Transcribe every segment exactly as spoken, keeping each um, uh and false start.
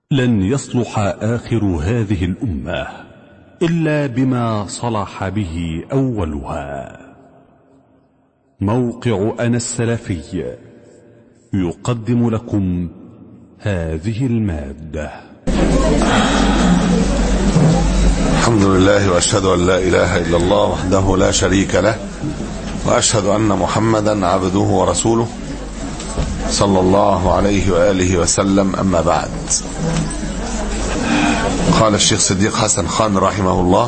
لن يصلح آخر هذه الأمة إلا بما صلح به أولها. موقع أنا السلفي يقدم لكم هذه المادة. الحمد لله، وأشهد أن لا إله إلا الله وحده لا شريك له، وأشهد أن محمدا عبده ورسوله صلى الله عليه وآله وسلم. أما بعد، قال الشيخ صديق حسن خان رحمه الله: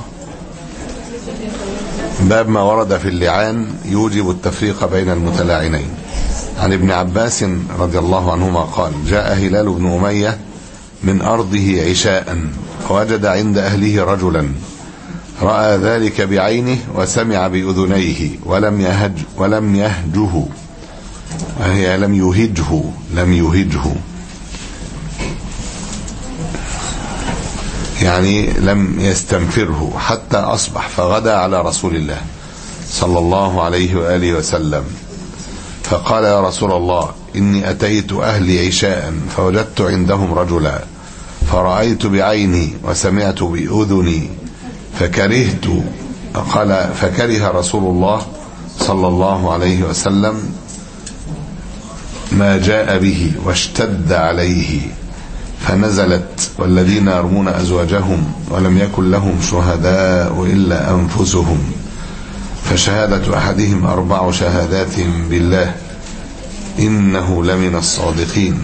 باب ما ورد في اللعان يوجب التفريق بين المتلاعنين. عن ابن عباس رضي الله عنهما قال: جاء هلال بن أمية من أرضه عشاء فوجد عند أهله رجلا رأى ذلك بعينه وسمع بأذنيه ولم يهج ولم يهجه وهي لم يهجه لم يهجه يعني لم يستنفره حتى أصبح، فغدا على رسول الله صلى الله عليه وآله وسلم فقال: يا رسول الله، إني أتيت أهلي عشاء فوجدت عندهم رجلا فرأيت بعيني وسمعت بأذني فكرهت قال فكره رسول الله صلى الله عليه وسلم ما جاء به واشتد عليه، فنزلت: والذين يرمون أزواجهم ولم يكن لهم شهداء إلا أنفسهم فشهادة أحدهم أربع شهادات بالله إنه لمن الصادقين،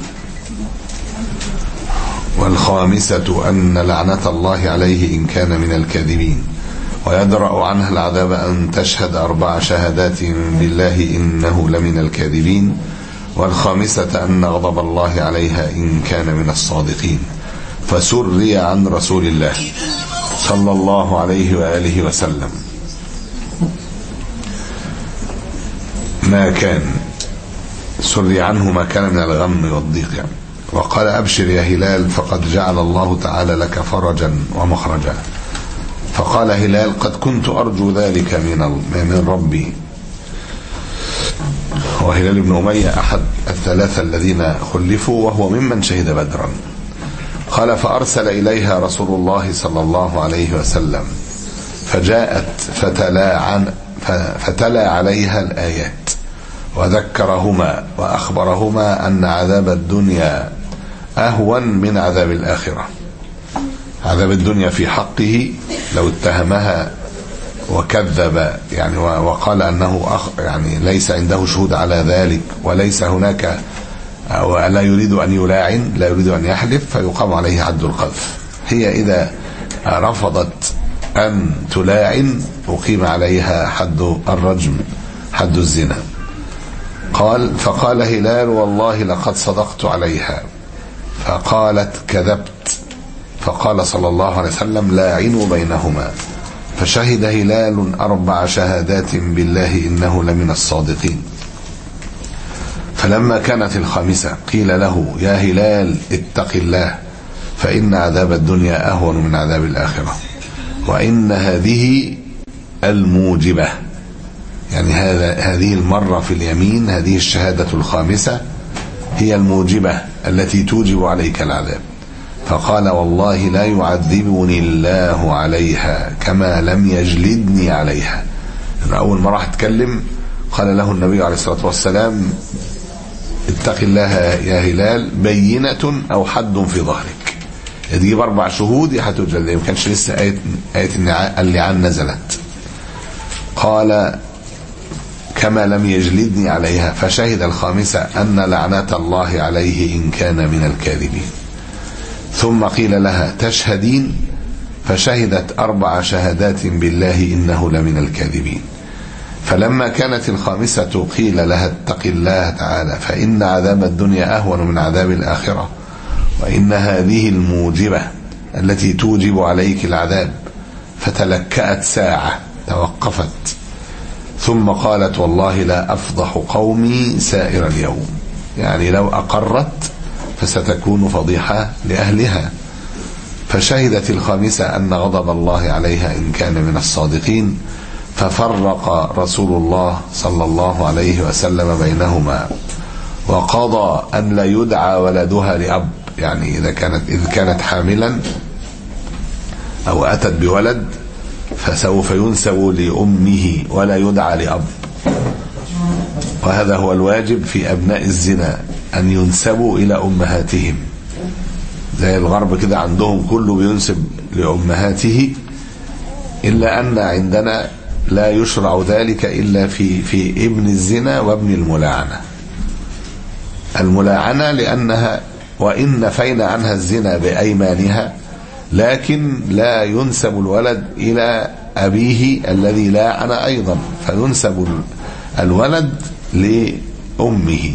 والخامسة أن لعنة الله عليه إن كان من الكاذبين، ويدرأ عنها العذاب أن تشهد أربع شهادات بالله إنه لمن الكاذبين، والخامسة أن غضب الله عليها إن كان من الصادقين. فسري عن رسول الله صلى الله عليه وآله وسلم ما كان سري عنه ما كان من الغم والضيق يعني. وقال: أبشر يا هلال فقد جعل الله تعالى لك فرجا ومخرجا. فقال هلال: قد كنت أرجو ذلك من من ربي. وهلال بن أمية أحد الثلاثة الذين خلفوا، وهو ممن شهد بدرا. قال: فأرسل إليها رسول الله صلى الله عليه وسلم فجاءت فتلا, عن فتلا عليها الآيات وذكرهما وأخبرهما أن عذاب الدنيا أهون من عذاب الآخرة. عذاب الدنيا في حقه لو اتهمها وكذب يعني وقال أنه أخ يعني ليس عنده شهود على ذلك، وليس هناك ولا يريد أن يلاعن، لا يريد أن يحلف، فيقام عليه حد القذف. هي إذا رفضت أن تلاعن أقيم عليها حد الرجم، حد الزنا. قال: فقال هلال: والله لقد صدقت عليها. فقالت: كذبت. فقال صلى الله عليه وسلم: لاعنوا بينهما. فشهد هلال أربع شهادات بالله إنه لمن الصادقين. فلما كانت الخامسة قيل له: يا هلال اتق الله، فإن عذاب الدنيا أهون من عذاب الآخرة، وإن هذه الموجبة، يعني هذا هذه المرة في اليمين، هذه الشهادة الخامسة هي الموجبة التي توجب عليك العذاب. فقال: والله لا يعذبني الله عليها كما لم يجلدني عليها. أول ما راح اتكلم قال له النبي عليه الصلاة والسلام: اتق الله يا هلال، بينة أو حد في ظهرك. تجيب أربع شهود هتجلد. ما كانش لسه آية آية اللعان نزلت. قال: كما لم يجلدني عليها. فشهد الخامسة أن لعنة الله عليه إن كان من الكاذبين. ثم قيل لها: تشهدين؟ فشهدت أربع شهادات بالله إنه لمن الكاذبين. فلما كانت الخامسة قيل لها: اتق الله تعالى، فإن عذاب الدنيا أهون من عذاب الآخرة، وإن هذه الموجبة التي توجب عليك العذاب. فتلكأت ساعة، توقفت، ثم قالت: والله لا أفضح قومي سائر اليوم. يعني لو أقرت فستكون فضيحة لأهلها. فشهدت الخامسة أن غضب الله عليها إن كان من الصادقين. ففرق رسول الله صلى الله عليه وسلم بينهما، وقضى أن لا يدعى ولدها لأب. يعني إذا كانت إذ كانت حاملا أو أتت بولد فسوف ينسب لأمه ولا يدعى لأب. وهذا هو الواجب في أبناء الزنا أن ينسبوا إلى أمهاتهم، زي الغرب كده عندهم كله بينسب لأمهاته، إلا أن عندنا لا يشرع ذلك إلا في في ابن الزنا وابن الملاعنة. الملاعنة لأنها وإن نفينا عنها الزنا بأيمانها، لكن لا ينسب الولد إلى أبيه الذي لاعن أيضا، فينسب الولد لأمه.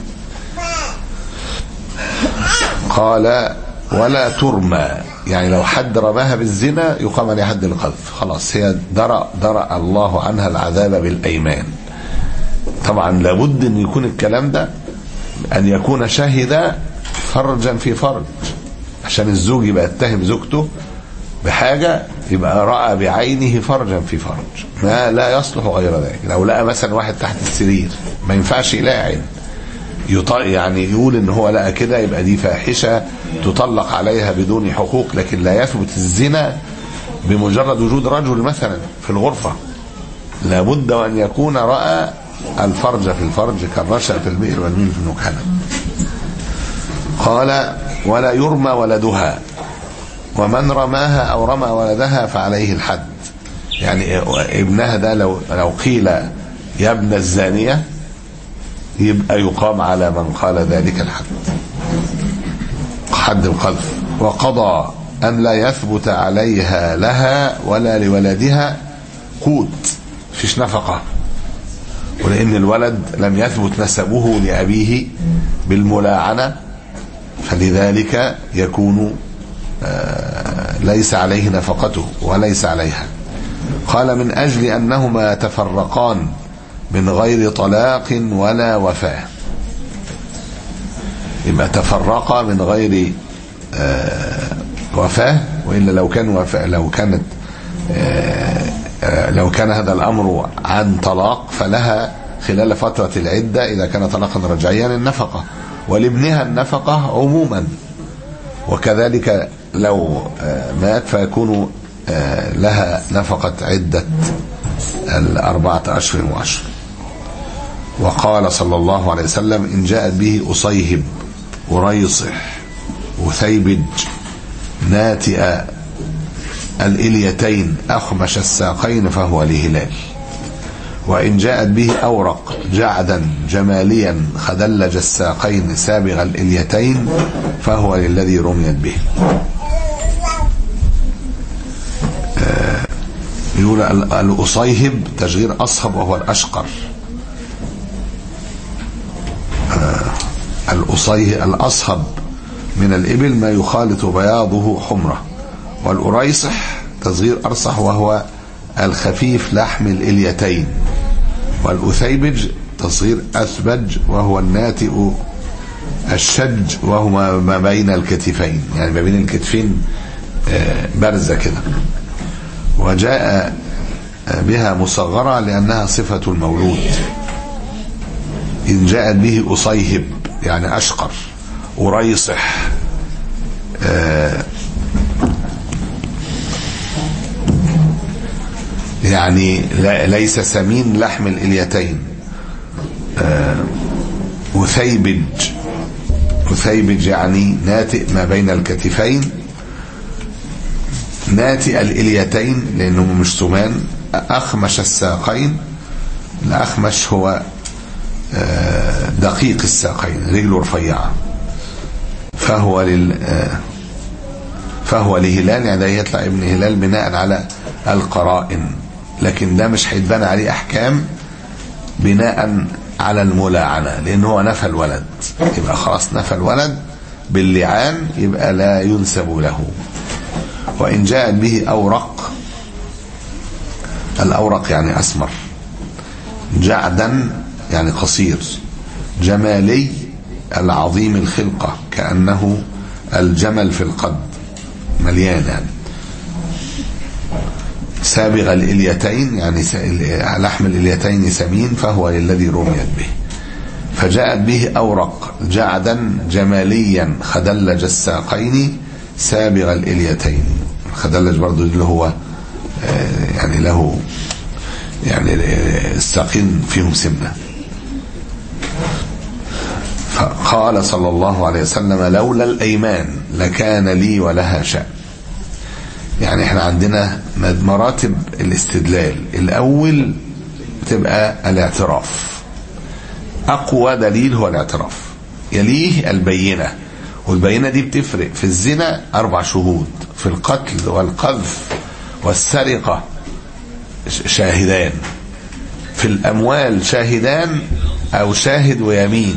قال ولا ترمى، يعني لو حد رماها بالزنا يقام عليه حد القذف، خلاص هي درأ درأ الله عنها العذاب بالأيمان. طبعا لابد أن يكون الكلام ده أن يكون شهد فرجا في فرج، عشان الزوج يبقى يتهم زوجته بحاجة يبقى رأى بعينه فرجا في فرج، ما لا يصلح غير ذلك. لو لقى مثلا واحد تحت السرير ما ينفعش يلاقي عين، يعني يقول ان هو لقى كده، يبقى دي فاحشة تطلق عليها بدون حقوق. لكن لا يثبت الزنا بمجرد وجود رجل مثلا في الغرفة، لابد أن يكون رأى الفرج في الفرج كالرشا في البئر والميل في النكهنة. قال ولا يرمى ولدها، ومن رماها أو رمى ولدها فعليه الحد. يعني ابنها ده لو لو قيل يا ابن الزانية يبقى يقام على من قال ذلك الحد، حد القذف. وقضى أن لا يثبت عليها لها ولا لولدها قوت، فيش نفقة، ولأن الولد لم يثبت نسبه لأبيه بالملاعنة، فلذلك يكون ليس عليه نفقته وليس عليها. قال من أجل أنهما تفرقان من غير طلاق ولا وفاة، يبقى تفرقا من غير وفاة، وإلا لو كان وفاة لو كانت لو كان هذا الأمر عن طلاق فلها خلال فترة العدة إذا كان طلاقا رجعيا النفقة، ولابنها النفقة عموما، وكذلك لو مات فيكون لها نفقة عدة الأربعة أشهر وعشر. وقال صلى الله عليه وسلم إن جاءت به أصيهب وريصح وثيبج ناتئ الإليتين أخمش الساقين فهو لهلال، وإن جاءت به أورق جعدا جماليا خدلج الساقين سابغ الإليتين فهو للذي رميت به. يقول الأصيهب تشغير أصهب وهو الأشقر، الأصيه الأصهب من الإبل ما يخالط بياضه حمرة، والأريصح تصغير أرصح وهو الخفيف لحم الإليتين، والأثيبج تصغير أثبج وهو الناتئ الشج وهو ما بين الكتفين، يعني ما بين الكتفين برزة كده. وجاء بها مصغرة لأنها صفة المولود. إن جاءت به أصيهب يعني أشقر، أريصح يعني ليس سمين لحم الإليتين. أثيبج أثيبج يعني ناتئ ما بين الكتفين، ناتئ الإليتين لأنه مش سمان. أخمش الساقين، الأخمش هو دقيق الساقين رجله رفيعة، فهو لل فهو لهلال، يعني ده يطلع ابن هلال بناء على القرائن، لكن ده مش هيتبنى عليه أحكام بناء على الملاعنة لأنه هو نفى الولد، يبقى خلاص نفى الولد باللعان يبقى لا ينسب له. وإن جاءت به أورق، الأورق يعني أسمر، جعدا يعني قصير، جمالي العظيم الخلقة كأنه الجمل في القد مليان، يعني سابغ الإليتين يعني لحم الإليتين سمين فهو للذي رميت به. فجاءت به أورق جعدا جماليا خدلج الساقين سابغ الإليتين. خدلج برضو اللي هو يعني له يعني الساقين فيهم سمنة. فقال صلى الله عليه وسلم لولا الأيمان لكان لي ولها شأن. يعني احنا عندنا مراتب الاستدلال. الأول تبقى الاعتراف، أقوى دليل هو الاعتراف، يليه البينة، والبينة دي بتفرق. في الزنا أربع شهود، في القتل والقذف والسرقة شاهدان، في الأموال شاهدان أو شاهد ويمين.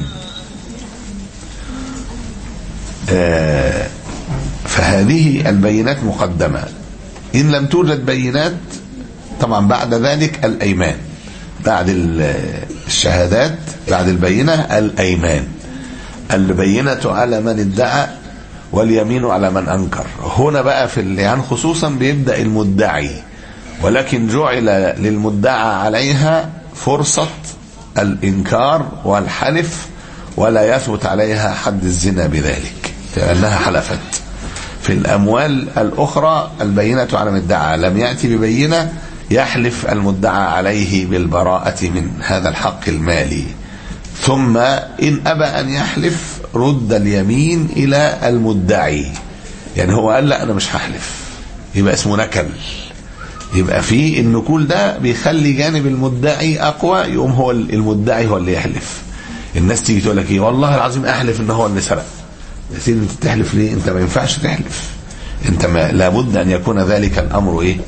آه فهذه البينات مقدمة. إن لم توجد بينات طبعا بعد ذلك الأيمان، بعد الشهادات بعد البينة الأيمان. البينة على من ادعى واليمين على من أنكر. هنا بقى في اللعان خصوصا بيبدأ المدعي، ولكن جعل للمدعى عليها فرصة الإنكار والحلف، ولا يثبت عليها حد الزنا بذلك لأنها حلفت. في الأموال الأخرى البينة على من ادعى، لم يأتي ببينة يحلف المدعى عليه بالبراءة من هذا الحق المالي. ثم إن أبى أن يحلف رد اليمين إلى المدعي، يعني هو قال لا أنا مش هحلف، يبقى اسمه نكل. يبقى في النكول ده بيخلي جانب المدعي أقوى، يقوم هو المدعي هو اللي يحلف. الناس تيجي تقول لك ايه والله العظيم احلف ان هو اللي سرق. يا سيدي انت تحلف ليه؟ انت ما ينفعش تحلف، انت ما لابد ان يكون ذلك الامر ايه؟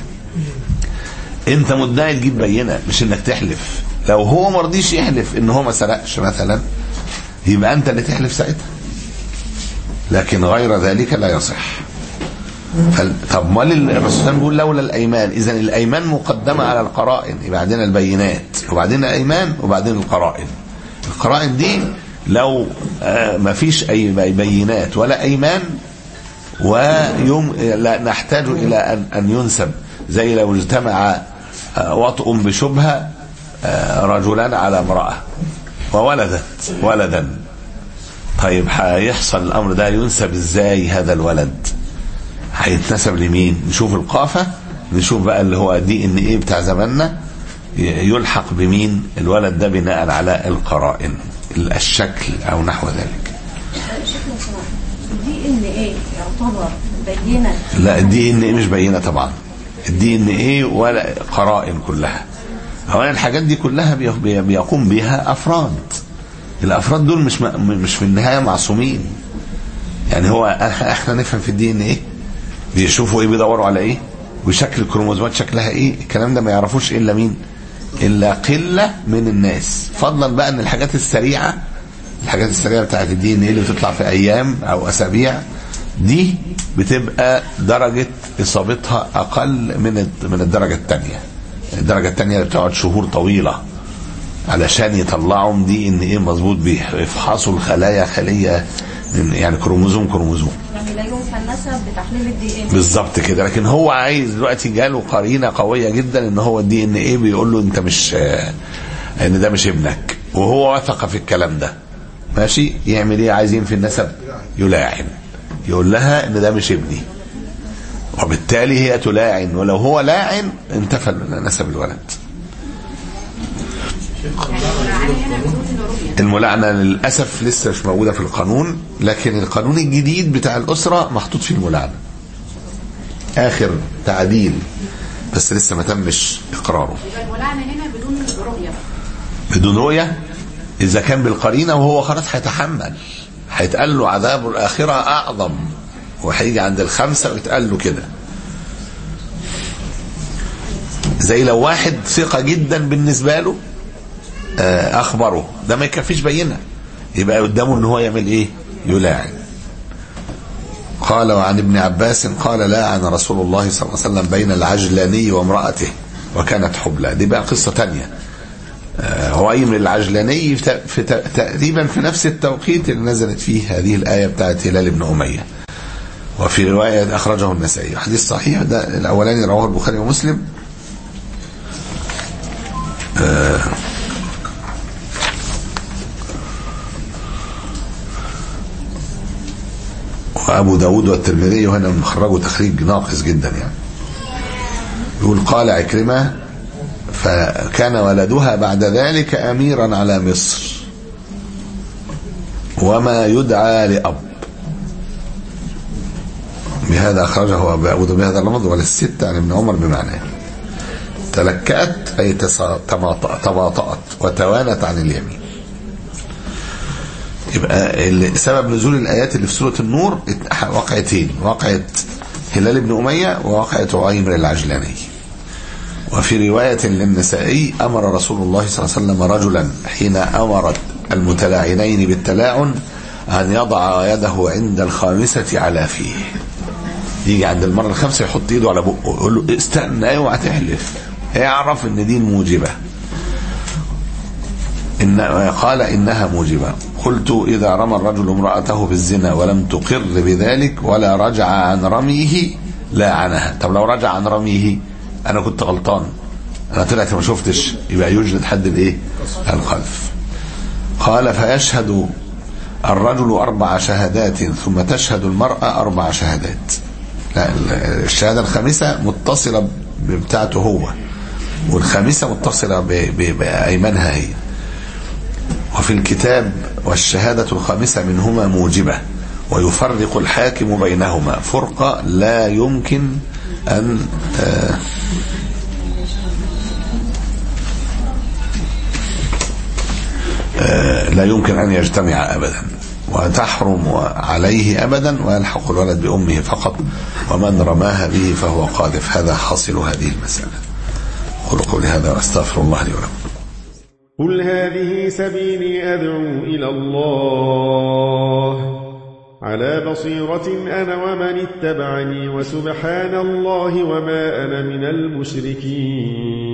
انت مدعي تجيب بينه، مش انك تحلف. لو هو ما رضيش يحلف ان هو ما سرقش مثلا، يبقى انت اللي تحلف ساعتها، لكن غير ذلك لا يصح. طب ما الرسول بيقول لولا الايمان، اذا الايمان مقدمه على القرائن، يبقى عندنا البينات وبعدين الايمان وبعدين القرائن. القرائن دي لو ما فيش اي بينات ولا ايمان ويوم لا نحتاج الى ان ان ينسب، زي لو اجتمع وطء بشبهه رجلان على امراه وولدت ولدا، طيب هيحصل الامر ده ينسب ازاي؟ هذا الولد هيتنسب لمين؟ نشوف القافه، نشوف بقى اللي هو دي ان ايه بتاع زماننا يلحق بمين الولد ده بناء على القرائن الشكل او نحو ذلك. دي ان ايه يعتبر بينه؟ لا الدي ان ايه مش بينه طبعا، الدي ان ايه ولا قرائن كلها. اولا الحاجات دي كلها بيقوم بها افراد، الافراد دول مش مش في النهايه معصومين. يعني هو احنا نفهم في الدي ان ايه بيشوفوا ايه، بيدوروا على ايه، وشكل الكروموزومات شكلها ايه، الكلام ده ما يعرفوش الا مين؟ الا قله من الناس. فضلا بقى ان الحاجات السريعه، الحاجات السريعه بتاعت الدي ان ايه اللي بتطلع في ايام او اسابيع، دي بتبقى درجه اصابتها اقل من من الدرجه الثانيه. الدرجه الثانيه اللي بتقعد شهور طويله علشان يطلعوا دي ان ايه مظبوط، بيفحصوا الخلايا خليه يعني كروموزوم كروموزوم، يعني لا يمكن نسب بتحليل الدي ان بالظبط كده. لكن هو عايز دلوقتي جاله قرينه قويه جدا ان هو الدي ان ايه بيقول له انت مش ان ده مش ابنك، وهو وثق في الكلام ده، ماشي. يعمل ايه؟ عايزين في النسب يلاعن، يقول لها ان ده مش ابني، وبالتالي هي تلاعن، ولو هو لاعن انتفى نسب الولد. الملاعنة للأسف لسه مش موجودة في القانون، لكن القانون الجديد بتاع الأسرة محطوط فيه الملاعنة، آخر تعديل بس لسه ما تمش إقراره. يبقى الملاعنة هنا بدون رؤية، بدون رؤية. إذا كان بالقرينة وهو خلاص هيتحمل، هيتقال له عذاب الآخرة أعظم، وهيجي عند الخمسة ويتقال له كده. زي لو واحد ثقة جدا بالنسبة له أخبره، ده ما يكفيش بينه، يبقى قدامه ان هو يعمل ايه؟ يلاعن. قال وعن ابن عباس قال لاعن رسول الله صلى الله عليه وسلم بين العجلاني وامرأته وكانت حبلى. دي بقى قصة تانية. هويم العجلاني في تقريبا في نفس التوقيت اللي نزلت فيه هذه الآية بتاعت هلال بن أمية، وفي رواية أخرجه النسائي، حديث صحيح. ده الأولاني رواه البخاري ومسلم. آه وأبو داود والترمذي هنا مخرجوا تخريج ناقص جدا يعني. يقول قال عكرمة فكان ولدها بعد ذلك أميرا على مصر وما يدعى لأب. بهذا أخرجه أبو داود بهذا اللفظ وللستة عن ابن عمر بمعناه. تلكأت أي تباطأت وتوانت عن اليمين. يبقى سبب نزول الآيات اللي في سورة النور وقعتين، وقعة هلال بن أمية ووقعة عيمر العجلاني. وفي رواية للنسائي أمر رسول الله صلى الله عليه وسلم رجلا حين أمرت المتلاعنين بالتلاعن أن يضع يده عند الخامسة على فيه. يجي عند المرة الخامسة يحط يده على بقه ويقول له استنى اوعى تحلف، اعرف ان دي موجبة. إن قال إنها موجبة. قلت إذا رمى الرجل امرأته بالزنا ولم تقر بذلك ولا رجع عن رميه لاعنها. طب لو رجع عن رميه أنا كنت غلطان، أنا طلعت ما شفتش، يبقى يوجد حد الإيه؟ القذف. قال فيشهد الرجل أربع شهادات ثم تشهد المرأة أربع شهادات. لا، الشهادة الخامسة متصلة بتاعته هو، والخامسة متصلة بأيمانها هي. وفي الكتاب والشهادة الخامسة منهما موجبة ويفرق الحاكم بينهما فرقة لا يمكن أن لا يمكن أن يجتمع أبدا، وتحرم عليه أبدا ويلحق الولد بأمه فقط، ومن رماها به فهو قاذف. هذا حاصل هذه المسألة. قولوا قولي هذا واستغفر الله لي ولكم. قل هذه سبيلي أدعو إلى الله على بصيرة أنا ومن اتبعني وسبحان الله وما أنا من المشركين.